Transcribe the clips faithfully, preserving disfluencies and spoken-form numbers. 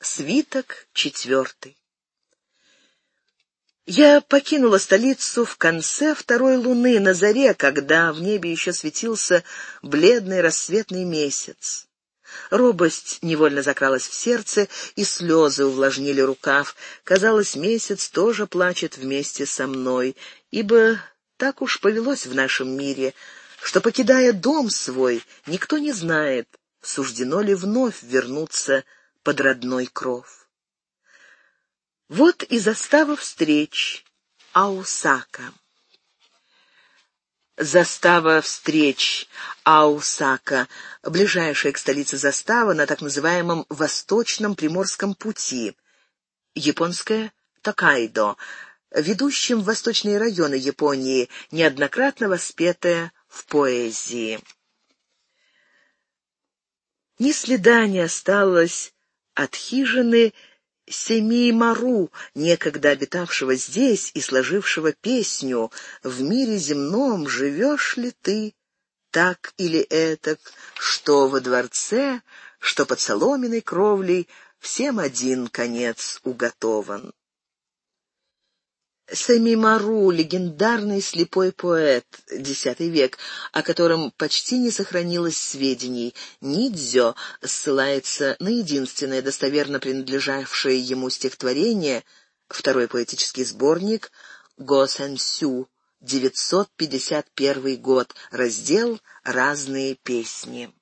Свиток четвертый. Я покинула столицу в конце второй луны на заре, когда в небе еще светился бледный рассветный месяц. Робость невольно закралась в сердце, и слезы увлажнили рукав. Казалось, месяц тоже плачет вместе со мной, ибо так уж повелось в нашем мире, что, покидая дом свой, никто не знает, суждено ли вновь вернуться под родной кров. Вот и застава встреч Аусака. Застава встреч Аусака, ближайшая к столице застава на так называемом Восточном Приморском пути, японское Токайдо, ведущем в восточные районы Японии, неоднократно воспетая в поэзии. Ни следа не осталось от хижины Семиимару, некогда обитавшего здесь и сложившего песню «В мире земном живешь ли ты, так или этак, что во дворце, что под соломенной кровлей, всем один конец уготован». Семиимару — легендарный слепой поэт, десятый век, о котором почти не сохранилось сведений. Нидзё ссылается на единственное достоверно принадлежавшее ему стихотворение, второй поэтический сборник Госэнсю, девятьсот пятьдесят первый год, раздел «Разные песни».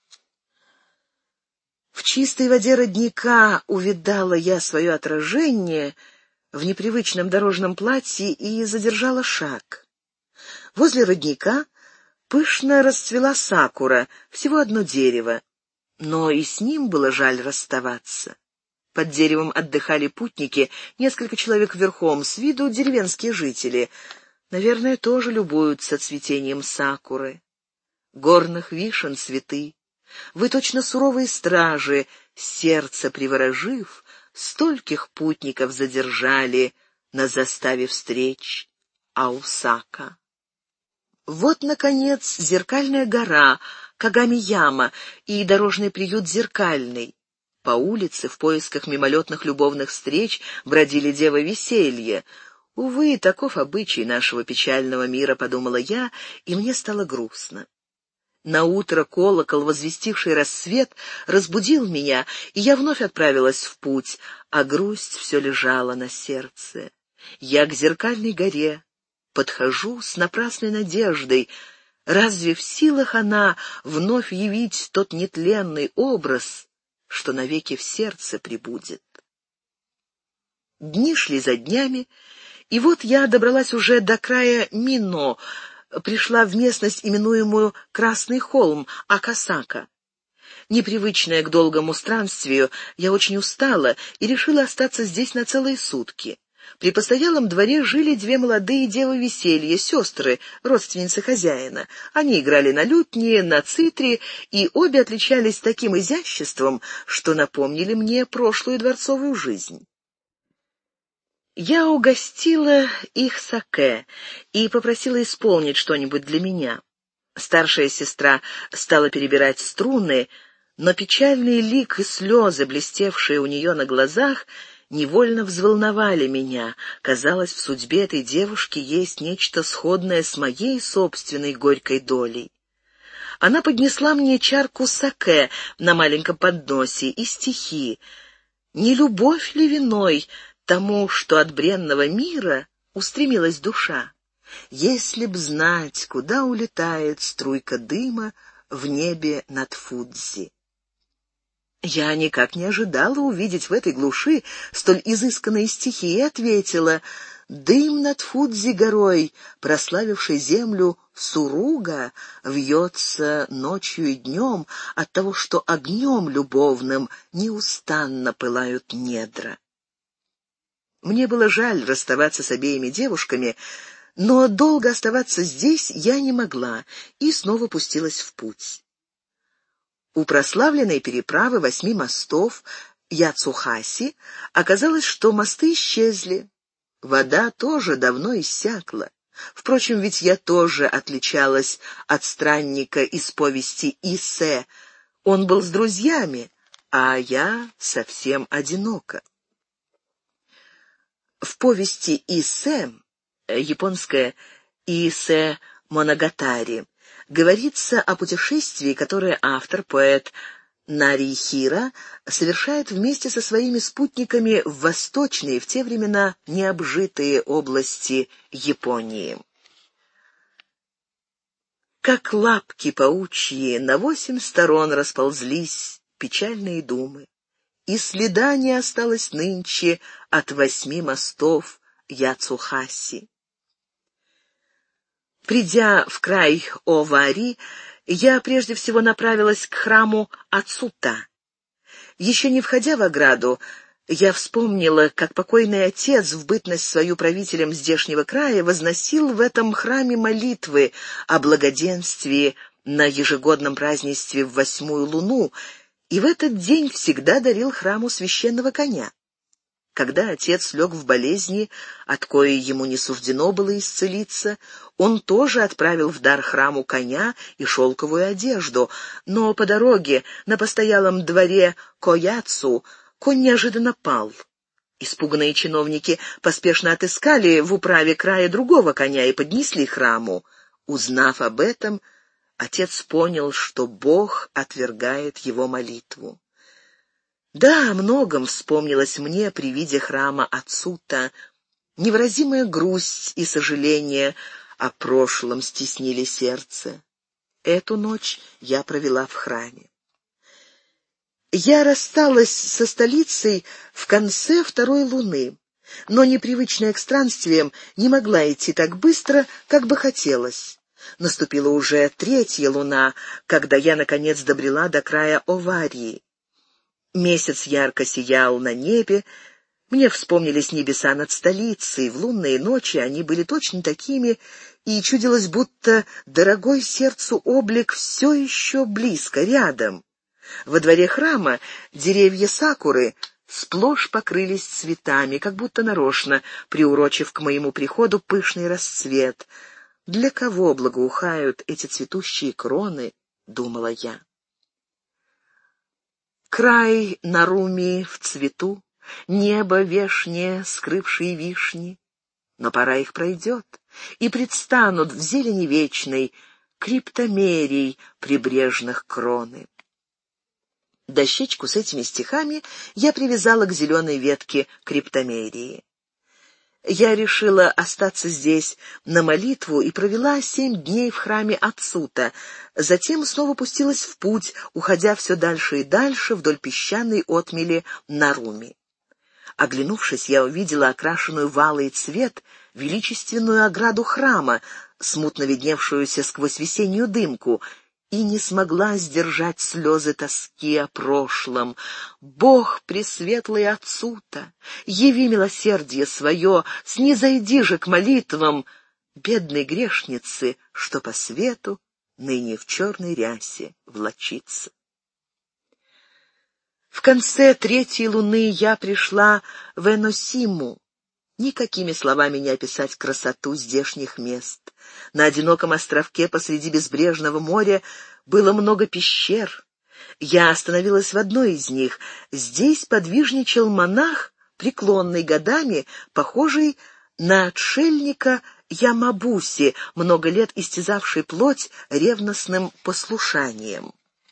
В чистой воде родника увидала я свое отражение в непривычном дорожном платье и задержала шаг. Возле родника пышно расцвела сакура, всего одно дерево, но и с ним было жаль расставаться. Под деревом отдыхали путники, несколько человек верхом, с виду деревенские жители. Наверное, тоже любуются цветением сакуры. Горных вишен цветы. Вы точно суровые стражи, сердце приворожив, стольких путников задержали на заставе встреч Аусака. Вот, наконец, зеркальная гора Кагами-яма и дорожный приют Зеркальный. По улице в поисках мимолетных любовных встреч бродили девы веселья. Увы, таков обычай нашего печального мира, подумала я, и мне стало грустно. Наутро колокол, возвестивший рассвет, разбудил меня, и я вновь отправилась в путь, а грусть все лежала на сердце. Я к Зеркальной горе подхожу с напрасной надеждой. Разве в силах она вновь явить тот нетленный образ, что навеки в сердце пребудет? Дни шли за днями, и вот я добралась уже до края Мино, пришла в местность, именуемую Красный холм, Акасака. Непривычная к долгому странствию, я очень устала и решила остаться здесь на целые сутки. При постоялом дворе жили две молодые девы веселья, сестры, родственницы хозяина. Они играли на лютне, на цитре, и обе отличались таким изяществом, что напомнили мне прошлую дворцовую жизнь. Я угостила их саке и попросила исполнить что-нибудь для меня. Старшая сестра стала перебирать струны, но печальный лик и слезы, блестевшие у нее на глазах, невольно взволновали меня. Казалось, в судьбе этой девушки есть нечто сходное с моей собственной горькой долей. Она поднесла мне чарку саке на маленьком подносе и стихи. «Не любовь ли виной тому, что от бренного мира устремилась душа? Если б знать, куда улетает струйка дыма в небе над Фудзи». Я никак не ожидала увидеть в этой глуши столь изысканные стихи и ответила: «Дым над Фудзи горой, прославивший землю Суруга, вьется ночью и днем от того, что огнем любовным неустанно пылают недра». Мне было жаль расставаться с обеими девушками, но долго оставаться здесь я не могла и снова пустилась в путь. У прославленной переправы восьми мостов Яцухаси оказалось, что мосты исчезли. Вода тоже давно иссякла. Впрочем, ведь я тоже отличалась от странника из повести Исе. Он был с друзьями, а я совсем одинока. В повести «Исе», японское «Исе Моногатари», говорится о путешествии, которое автор, поэт Нарихира, совершает вместе со своими спутниками в восточные, в те времена необжитые области Японии. Как лапки паучьи на восемь сторон расползлись печальные думы, и следа не осталось нынче от восьми мостов Яцухаси. Придя в край Овари, я прежде всего направилась к храму Ацута. Еще не входя в ограду, я вспомнила, как покойный отец в бытность свою правителем здешнего края возносил в этом храме молитвы о благоденствии на ежегодном празднестве в восьмую луну, и в этот день всегда дарил храму священного коня. Когда отец лег в болезни, от коей ему не суждено было исцелиться, он тоже отправил в дар храму коня и шелковую одежду, но по дороге на постоялом дворе Кояцу конь неожиданно пал. Испуганные чиновники поспешно отыскали в управе края другого коня и поднесли храму. Узнав об этом, отец понял, что Бог отвергает его молитву. Да, о многом вспомнилось мне при виде храма Ацута. Невыразимая грусть и сожаление о прошлом стеснили сердце. Эту ночь я провела в храме. Я рассталась со столицей в конце второй луны, но, непривычная к странствиям, не могла идти так быстро, как бы хотелось. Наступила уже третья луна, когда я, наконец, добрела до края Оварии. Месяц ярко сиял на небе, мне вспомнились небеса над столицей, в лунные ночи они были точно такими, и чудилось, будто дорогой сердцу облик все еще близко, рядом. Во дворе храма деревья сакуры сплошь покрылись цветами, как будто нарочно, приурочив к моему приходу пышный расцвет. Для кого благоухают эти цветущие кроны, думала я. Край Наруми в цвету, небо вешнее, скрывшие вишни. Но пора их пройдет, и предстанут в зелени вечной криптомерий прибрежных кроны. Дощечку с этими стихами я привязала к зеленой ветке криптомерии. Я решила остаться здесь на молитву и провела семь дней в храме Ацута. Затем снова пустилась в путь, уходя все дальше и дальше вдоль песчаной отмели Наруми. Оглянувшись, я увидела окрашенную в алый цвет величественную ограду храма, смутно видневшуюся сквозь весеннюю дымку, и не смогла сдержать слезы тоски о прошлом. «Бог пресветлый Ацута, яви милосердие свое, снизойди же к молитвам бедной грешницы, что по свету ныне в черной рясе влачится». В конце третьей луны я пришла в Эносиму. Никакими словами не описать красоту здешних мест. На одиноком островке посреди безбрежного моря было много пещер. Я остановилась в одной из них. Здесь подвижничал монах, преклонный годами, похожий на отшельника Ямабуси, много лет истязавший плоть ревностным послушанием.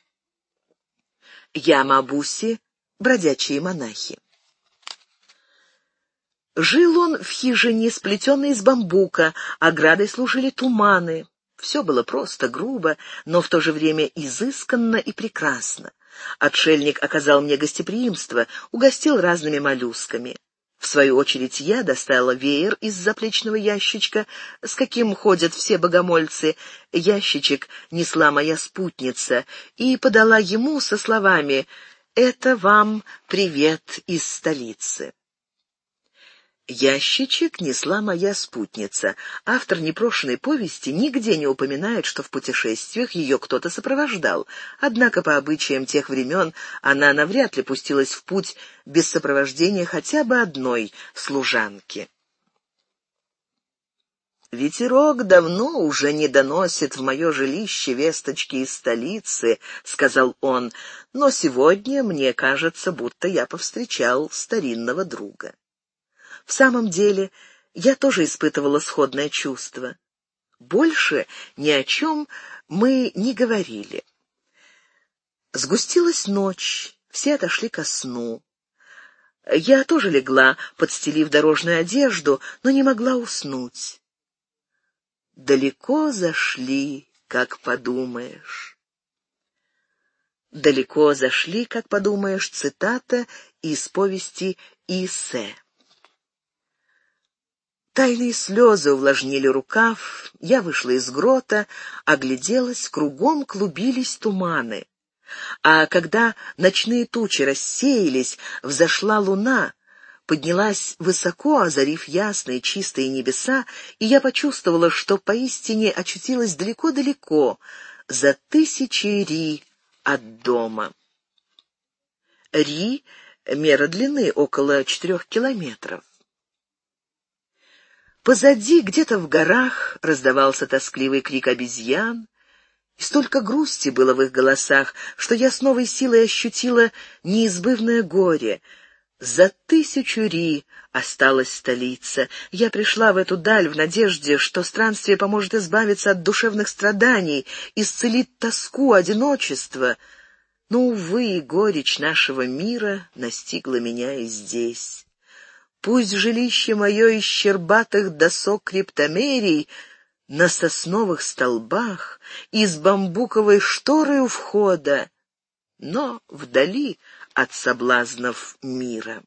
Ямабуси — бродячие монахи. Жил он в хижине, сплетенной из бамбука, оградой служили туманы. Все было просто, грубо, но в то же время изысканно и прекрасно. Отшельник оказал мне гостеприимство, угостил разными моллюсками. В свою очередь я достала веер из заплечного ящичка, с каким ходят все богомольцы. Ящичек несла моя спутница и подала ему со словами «Это вам привет из столицы». Ящичек несла моя спутница. Автор непрошенной повести нигде не упоминает, что в путешествиях ее кто-то сопровождал. Однако по обычаям тех времен она навряд ли пустилась в путь без сопровождения хотя бы одной служанки. «Ветерок давно уже не доносит в мое жилище весточки из столицы», — сказал он, «но сегодня мне кажется, будто я повстречал старинного друга». В самом деле, я тоже испытывала сходное чувство. Больше ни о чем мы не говорили. Сгустилась ночь, все отошли ко сну. Я тоже легла, подстелив дорожную одежду, но не могла уснуть. «Далеко зашли, как подумаешь». «Далеко зашли, как подумаешь» — цитата из повести Исе. Тайные слезы увлажнили рукав, я вышла из грота, огляделась, кругом клубились туманы. А когда ночные тучи рассеялись, взошла луна, поднялась высоко, озарив ясные чистые небеса, и я почувствовала, что поистине очутилась далеко-далеко, за тысячи ри от дома. Ри — мера длины около четырех километров. Позади, где-то в горах, раздавался тоскливый крик обезьян, и столько грусти было в их голосах, что я с новой силой ощутила неизбывное горе. За тысячу ри осталась столица. Я пришла в эту даль в надежде, что странствие поможет избавиться от душевных страданий, исцелит тоску, одиночество. Но, увы, горечь нашего мира настигла меня и здесь. Пусть жилище мое из щербатых досок криптомерий на сосновых столбах и с бамбуковой шторой у входа, но вдали от соблазнов мира.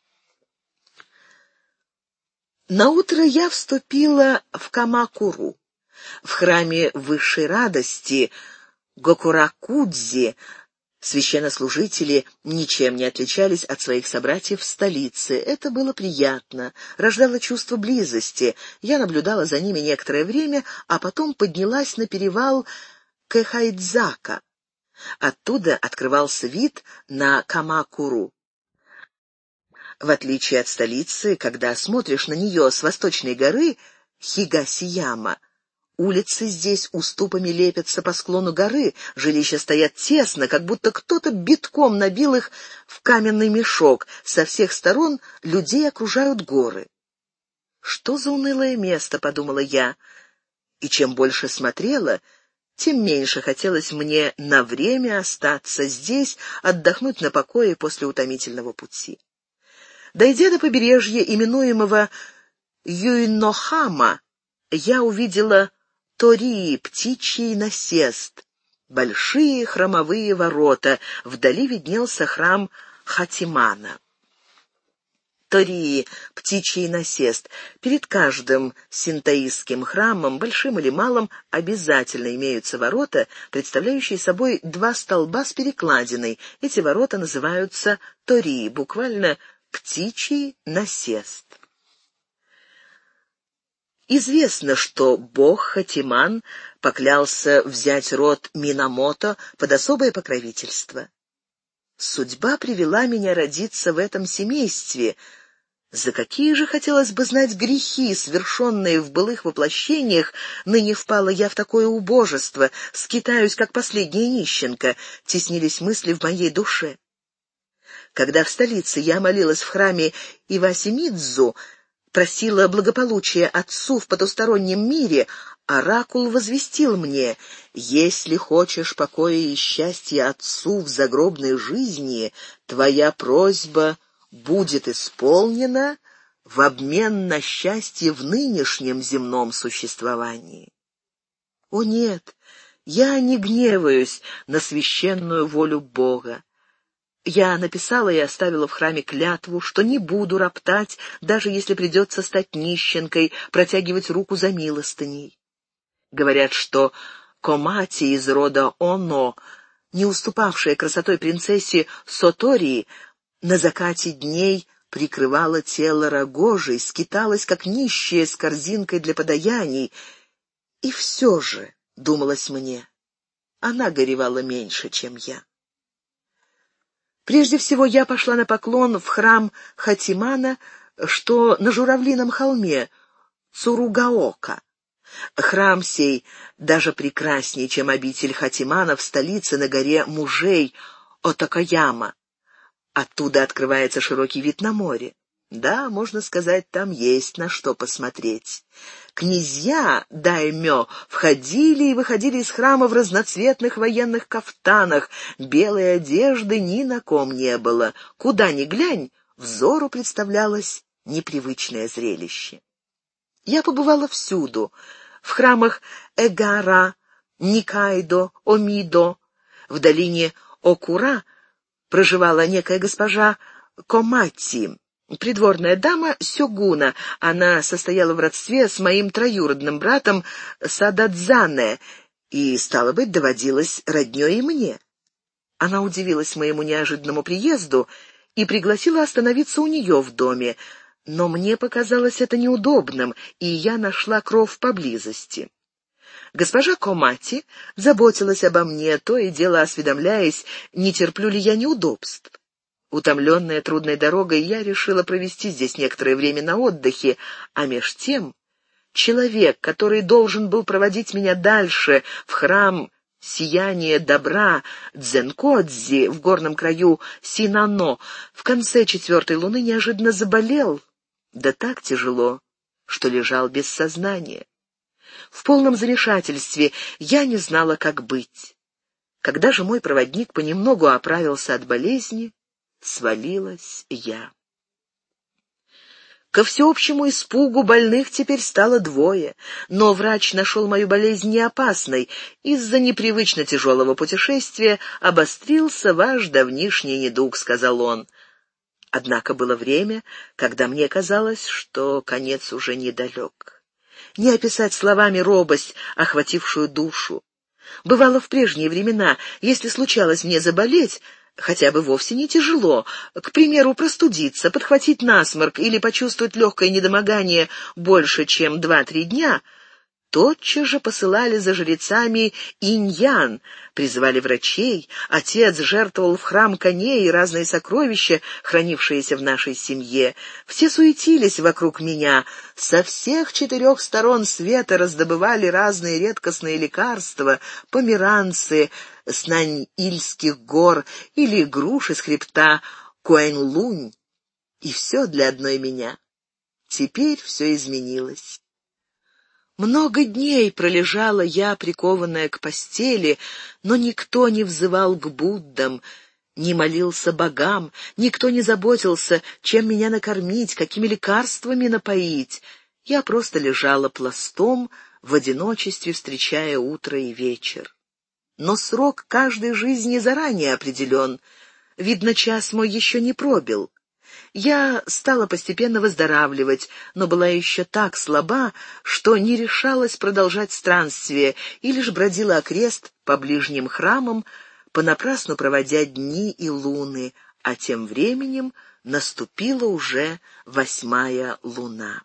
Наутро я вступила в Камакуру. В храме высшей радости Гокуракудзи священнослужители ничем не отличались от своих собратьев в столице. Это было приятно, рождало чувство близости. Я наблюдала за ними некоторое время, а потом поднялась на перевал Кэхайдзака. Оттуда открывался вид на Камакуру. В отличие от столицы, когда смотришь на нее с восточной горы Хигасияма, улицы здесь уступами лепятся по склону горы, жилища стоят тесно, как будто кто-то битком набил их в каменный мешок. Со всех сторон людей окружают горы. «Что за унылое место?» — подумала я. И чем больше смотрела, тем меньше хотелось мне на время остаться здесь, отдохнуть на покое после утомительного пути. Дойдя до побережья, именуемого Юинохама, я увидела Тории, птичий насест, большие храмовые ворота, вдали виднелся храм Хатимана. Тории, птичий насест. Перед каждым синтоистским храмом, большим или малым, обязательно имеются ворота, представляющие собой два столба с перекладиной. Эти ворота называются Тории, буквально «птичий насест». Известно, что бог Хатиман поклялся взять род Минамото под особое покровительство. Судьба привела меня родиться в этом семействе. За какие же, хотелось бы знать, грехи, совершенные в былых воплощениях, ныне впала я в такое убожество, скитаюсь, как последняя нищенка, теснились мысли в моей душе. Когда в столице я молилась в храме Ивасимидзу, просила благополучия отцу в потустороннем мире, оракул возвестил мне: «Если хочешь покоя и счастья отцу в загробной жизни, твоя просьба будет исполнена в обмен на счастье в нынешнем земном существовании». О нет, я не гневаюсь на священную волю Бога. Я написала и оставила в храме клятву, что не буду роптать, даже если придется стать нищенкой, протягивать руку за милостыней. Говорят, что Комати из рода Оно, не уступавшая красотой принцессе Сотории, на закате дней прикрывала тело рогожей, скиталась, как нищая, с корзинкой для подаяний. И все же, думалось мне, она горевала меньше, чем я. Прежде всего я пошла на поклон в храм Хатимана, что на Журавлином холме, Цуругаока. Храм сей даже прекраснее, чем обитель Хатимана в столице на горе мужей Отакаяма. Оттуда открывается широкий вид на море. Да, можно сказать, там есть на что посмотреть. Князья даймё входили и выходили из храма в разноцветных военных кафтанах. Белой одежды ни на ком не было. Куда ни глянь, взору представлялось непривычное зрелище. Я побывала всюду. В храмах Эгара, Никайдо, Омидо. В долине Окура проживала некая госпожа Комати, придворная дама сёгуна. Она состояла в родстве с моим троюродным братом Сададзане и, стало быть, доводилась роднёй и мне. Она удивилась моему неожиданному приезду и пригласила остановиться у нее в доме, но мне показалось это неудобным, и я нашла кров поблизости. Госпожа Комати заботилась обо мне, то и дело осведомляясь, не терплю ли я неудобств. Утомленная трудной дорогой, я решила провести здесь некоторое время на отдыхе, а меж тем человек, который должен был проводить меня дальше, в храм сияния добра Дзенкодзи в горном краю Синано, в конце четвертой луны неожиданно заболел, да так тяжело, что лежал без сознания. В полном замешательстве я не знала, как быть. Когда же мой проводник понемногу оправился от болезни, свалилась я. Ко всеобщему испугу больных теперь стало двое, но врач нашел мою болезнь неопасной. Из-за непривычно тяжелого путешествия обострился ваш давнишний недуг, — сказал он. Однако было время, когда мне казалось, что конец уже недалек. Не описать словами робость, охватившую душу. Бывало в прежние времена, если случалось мне заболеть, хотя бы вовсе не тяжело, к примеру, простудиться, подхватить насморк или почувствовать легкое недомогание больше, чем два-три дня, тотчас же посылали за жрецами иньян, призывали врачей, отец жертвовал в храм коней и разные сокровища, хранившиеся в нашей семье. Все суетились вокруг меня, со всех четырех сторон света раздобывали разные редкостные лекарства, померанцы с Наньильских гор или груши с хребта Куэнлунь, и все для одной меня. Теперь все изменилось. Много дней пролежала я, прикованная к постели, но никто не взывал к Буддам, не молился богам, никто не заботился, чем меня накормить, какими лекарствами напоить. Я просто лежала пластом, в одиночестве встречая утро и вечер. Но срок каждой жизни заранее определен. Видно, час мой еще не пробил. Я стала постепенно выздоравливать, но была еще так слаба, что не решалась продолжать странствие и лишь бродила окрест по ближним храмам, понапрасну проводя дни и луны, а тем временем наступила уже восьмая луна.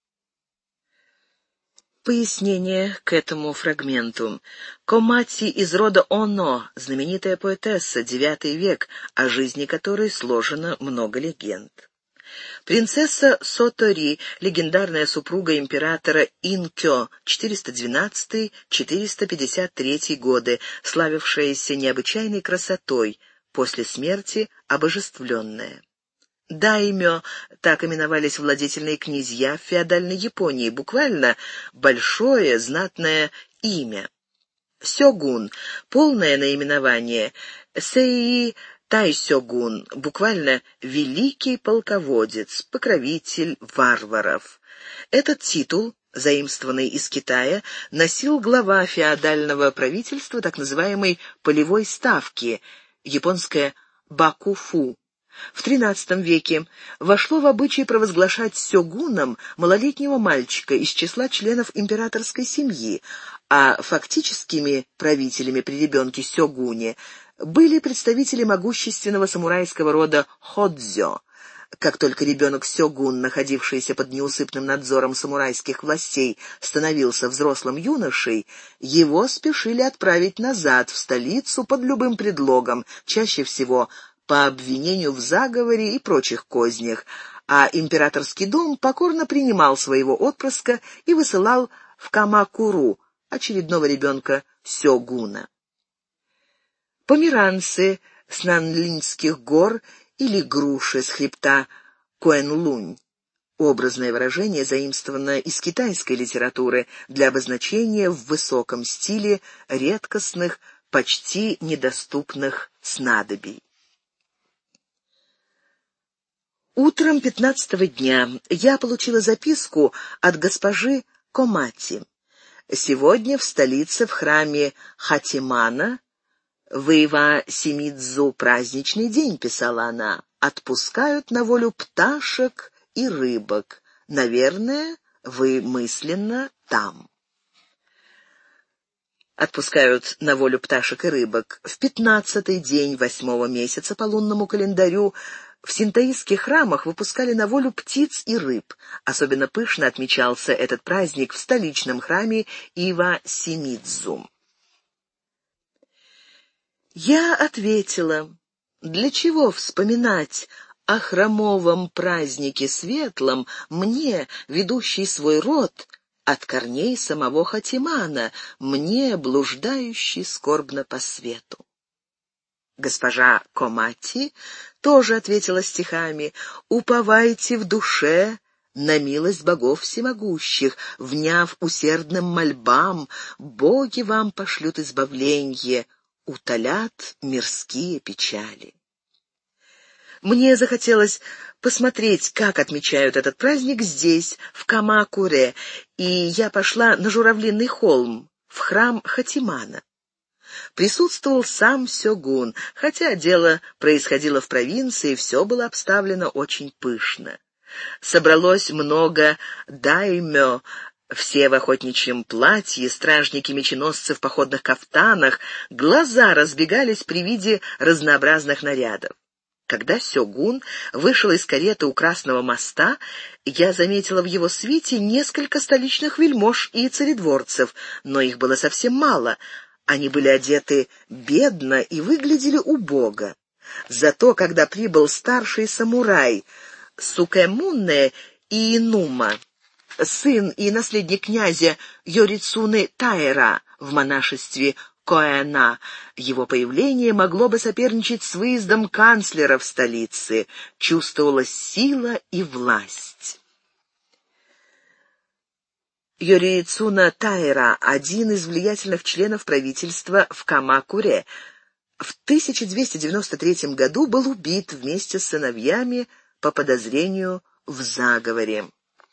Пояснение к этому фрагменту. Комати из рода Оно, знаменитая поэтесса, девятый век, о жизни которой сложено много легенд. Принцесса Сотори, легендарная супруга императора Инкё, четыреста двенадцатый — четыреста пятьдесят третий годы, славившаяся необычайной красотой, после смерти обожествленная. Даймё — так именовались владетельные князья в феодальной Японии, буквально «большое знатное имя». Сёгун — полное наименование Сэи Тайсёгун, буквально «великий полководец», «покровитель варваров». Этот титул, заимствованный из Китая, носил глава феодального правительства так называемой «полевой ставки», японское «бакуфу». В тринадцатом веке вошло в обычай провозглашать сёгуном малолетнего мальчика из числа членов императорской семьи, а фактическими правителями при ребенке сёгуне были представители могущественного самурайского рода ходзё. Как только ребенок сёгун, находившийся под неусыпным надзором самурайских властей, становился взрослым юношей, его спешили отправить назад, в столицу, под любым предлогом, чаще всего по обвинению в заговоре и прочих кознях, а императорский дом покорно принимал своего отпрыска и высылал в Камакуру, очередного ребенка сёгуна. Померанцы с Нанлинских гор или груши с хребта Куэнлунь. Образное выражение заимствовано из китайской литературы для обозначения в высоком стиле редкостных, почти недоступных снадобий. Утром пятнадцатого дня я получила записку от госпожи Комати. Сегодня в столице, в храме Хатимана, в Ива-Симидзу праздничный день, писала она, отпускают на волю пташек и рыбок. Наверное, вы мысленно там. Отпускают на волю пташек и рыбок. В пятнадцатый день восьмого месяца по лунному календарю в синтоистских храмах выпускали на волю птиц и рыб. Особенно пышно отмечался этот праздник в столичном храме Ива-Симидзу. Я ответила: для чего вспоминать о храмовом празднике светлом мне, ведущий свой род от корней самого Хатимана, мне, блуждающий скорбно по свету? Госпожа Комати тоже ответила стихами: «Уповайте в душе на милость богов всемогущих, вняв усердным мольбам, боги вам пошлют избавленье, утолят мирские печали». Мне захотелось посмотреть, как отмечают этот праздник здесь, в Камакуре, и я пошла на Журавлиный холм, в храм Хатимана. Присутствовал сам сёгун, хотя дело происходило в провинции, все было обставлено очень пышно. Собралось много даймё, все в охотничьем платье, стражники-меченосцы в походных кафтанах, глаза разбегались при виде разнообразных нарядов. Когда сёгун вышел из кареты у Красного моста, я заметила в его свите несколько столичных вельмож и царедворцев, но их было совсем мало. Они были одеты бедно и выглядели убого. Зато, когда прибыл старший самурай Сукэмуне Иинума, сын и наследник князя Йорицуны Таэра в монашестве Коэна, его появление могло бы соперничать с выездом канцлера в столице. Чувствовалась сила и власть. Йорицуна Таэра — один из влиятельных членов правительства в Камакуре. В тысяча двести девяносто третьем году был убит вместе с сыновьями по подозрению в заговоре.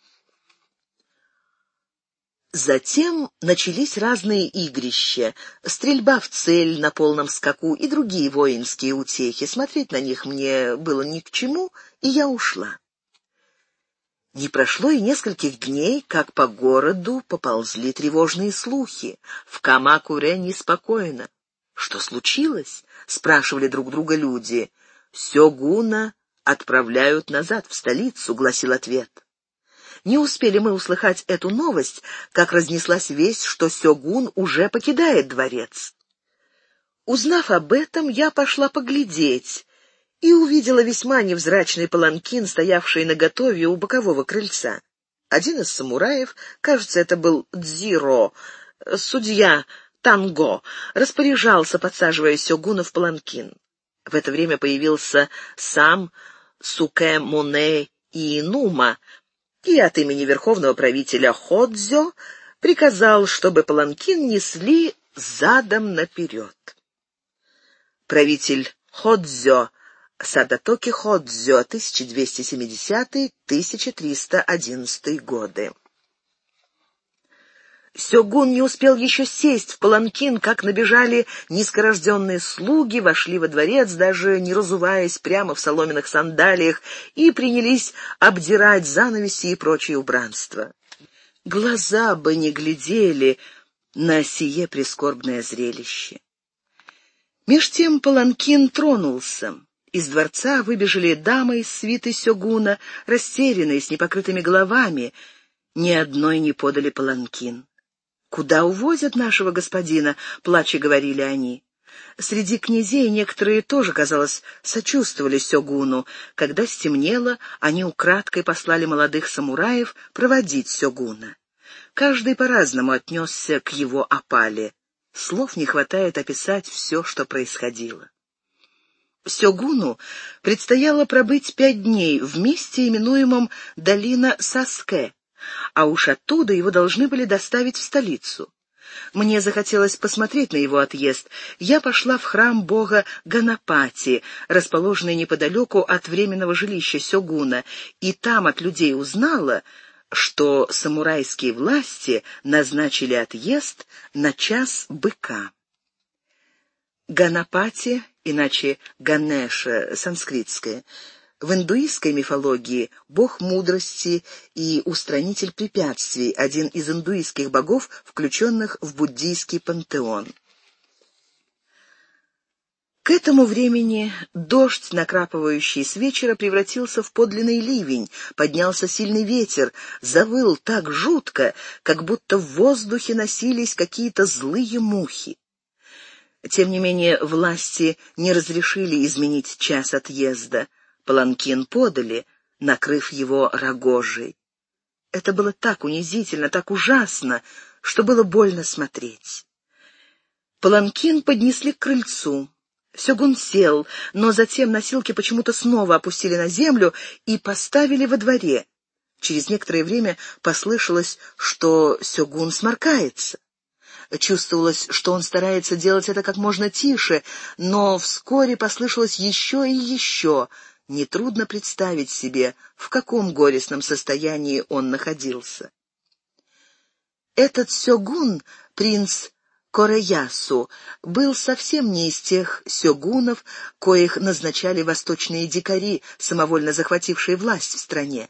Затем начались разные игрища, стрельба в цель на полном скаку и другие воинские утехи. Смотреть на них мне было ни к чему, и я ушла. Не прошло и нескольких дней, как по городу поползли тревожные слухи. В Камакуре неспокойно. «Что случилось?» — спрашивали друг друга люди. «Сёгуна отправляют назад в столицу», — гласил ответ. Не успели мы услыхать эту новость, как разнеслась весть, что сёгун уже покидает дворец. Узнав об этом, я пошла поглядеть и увидела весьма невзрачный паланкин, стоявший наготове у бокового крыльца. Один из самураев, кажется, это был Дзиро, судья Танго, распоряжался, подсаживая сёгуна в паланкин. В это время появился сам Сукэмуне Иинума, и от имени верховного правителя Ходзё приказал, чтобы паланкин несли задом наперед. Правитель Ходзё, Садатоки Ходзё, тысяча двести семидесятый — тысяча триста одиннадцатый годы. Сёгун не успел еще сесть в паланкин, как набежали низкорожденные слуги, вошли во дворец, даже не разуваясь, прямо в соломенных сандалиях, и принялись обдирать занавеси и прочее убранство. Глаза бы не глядели на сие прискорбное зрелище. Меж тем паланкин тронулся. Из дворца выбежали дамы из свиты сёгуна, растерянные, с непокрытыми головами. Ни одной не подали паланкин. «Куда увозят нашего господина?» — плача говорили они. Среди князей некоторые тоже, казалось, сочувствовали сёгуну. Когда стемнело, они украдкой послали молодых самураев проводить сёгуна. Каждый по-разному отнесся к его опале. Слов не хватает описать все, что происходило. Сёгуну предстояло пробыть пять дней в месте, именуемом Долина Саске, а уж оттуда его должны были доставить в столицу. Мне захотелось посмотреть на его отъезд. Я пошла в храм бога Ганапати, расположенный неподалеку от временного жилища сёгуна, и там от людей узнала, что самурайские власти назначили отъезд на час быка. Ганапати, иначе Ганеша, санскритское, в индуистской мифологии бог мудрости и устранитель препятствий, один из индуистских богов, включенных в буддийский пантеон. К этому времени дождь, накрапывающий с вечера, превратился в подлинный ливень, поднялся сильный ветер, завыл так жутко, как будто в воздухе носились какие-то злые мухи. Тем не менее, власти не разрешили изменить час отъезда. Паланкин подали, накрыв его рогожей. Это было так унизительно, так ужасно, что было больно смотреть. Паланкин поднесли к крыльцу. Сёгун сел, но затем носилки почему-то снова опустили на землю и поставили во дворе. Через некоторое время послышалось, что Сёгун сморкается. Чувствовалось, что он старается делать это как можно тише, но вскоре послышалось еще и еще. Нетрудно представить себе, в каком горестном состоянии он находился. Этот сёгун, принц Кореясу, был совсем не из тех сёгунов, коих назначали восточные дикари, самовольно захватившие власть в стране.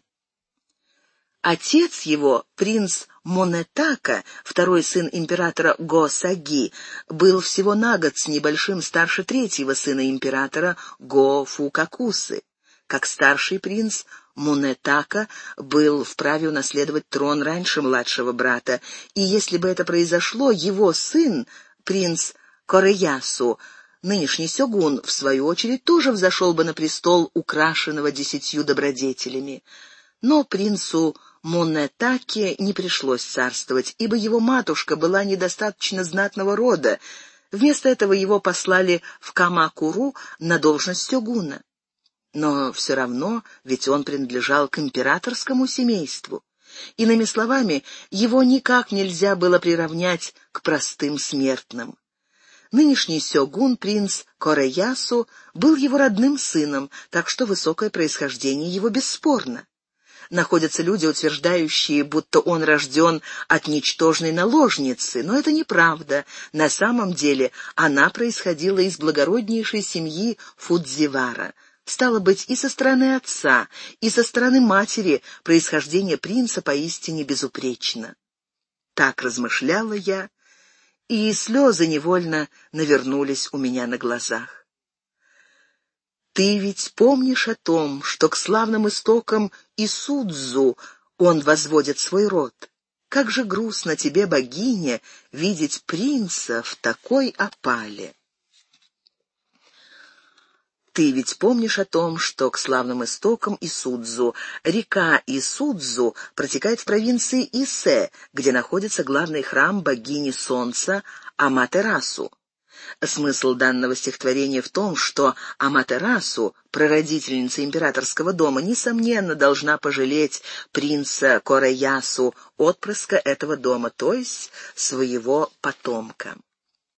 Отец его, принц Монетака, второй сын императора Го-Саги, был всего на год с небольшим старше третьего сына императора Го-Фукакусы. Как старший принц, Монетака был вправе унаследовать трон раньше младшего брата, и если бы это произошло, его сын, принц Кореясу, нынешний сёгун, в свою очередь, тоже взошел бы на престол, украшенного десятью добродетелями. Но принцу Монетаке не пришлось царствовать, ибо его матушка была недостаточно знатного рода. Вместо этого его послали в Камакуру на должность сёгуна. Но все равно, ведь он принадлежал к императорскому семейству. Иными словами, его никак нельзя было приравнять к простым смертным. Нынешний сёгун, принц Кореясу, был его родным сыном, так что высокое происхождение его бесспорно. Находятся люди, утверждающие, будто он рожден от ничтожной наложницы, но это неправда. На самом деле она происходила из благороднейшей семьи Фудзивара. Стало быть, и со стороны отца, и со стороны матери происхождение принца поистине безупречно. Так размышляла я, и слезы невольно навернулись у меня на глазах. Ты ведь помнишь о том, что к славным истокам Исудзу он возводит свой род? Как же грустно тебе, богиня, видеть принца в такой опале. Ты ведь помнишь о том, что к славным истокам Исудзу река Исудзу протекает в провинции Исе, где находится главный храм богини солнца Аматерасу. Смысл данного стихотворения в том, что Аматерасу, прародительница императорского дома, несомненно должна пожалеть принца Кореясу, отпрыска этого дома, то есть своего потомка.